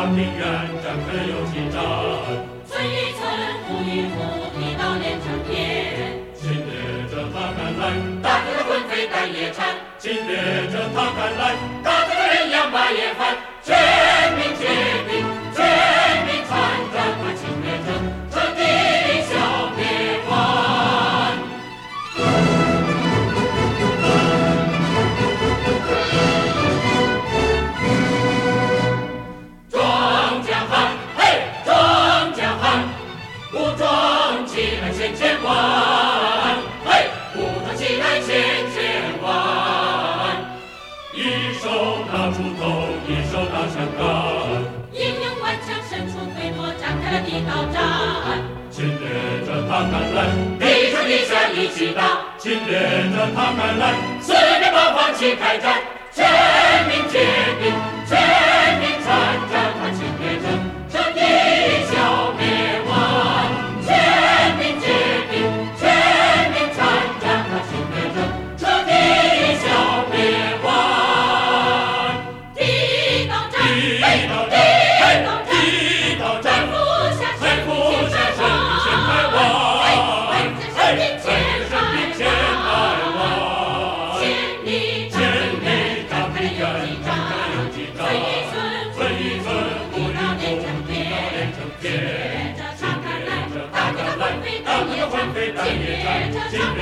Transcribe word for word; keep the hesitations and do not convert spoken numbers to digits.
平原展开游击战， 村与村，户与户，一刀连成片。 侵略者他敢来， 打得魂飞胆也颤； 侵略者他敢来， 打得人仰马也翻。全民皆兵，全民参战，把侵略者彻底消灭完。壮江汉，嘿，壮江汉，武装起来千千万，嘿，武装起来千千万。 一手拿锄头，一手拿枪杆， 英勇顽强，伸出腿膊，展开了地道战。 侵略者他敢来， 地上地下一起打， 侵略者他敢来， 四面八方齐开战，全民皆兵，全民参战，把侵略者彻底消灭完。全民皆兵，全民参战，把侵略者彻底消灭完。地道战， 地道战， 地道战， 地道战， 在伏下在伏下身体千百万， 在身体千百万，千里千里大平原展开游击战，村与村，户与户，一刀连成片。侵略者他敢来，打得魂飞胆也颤；侵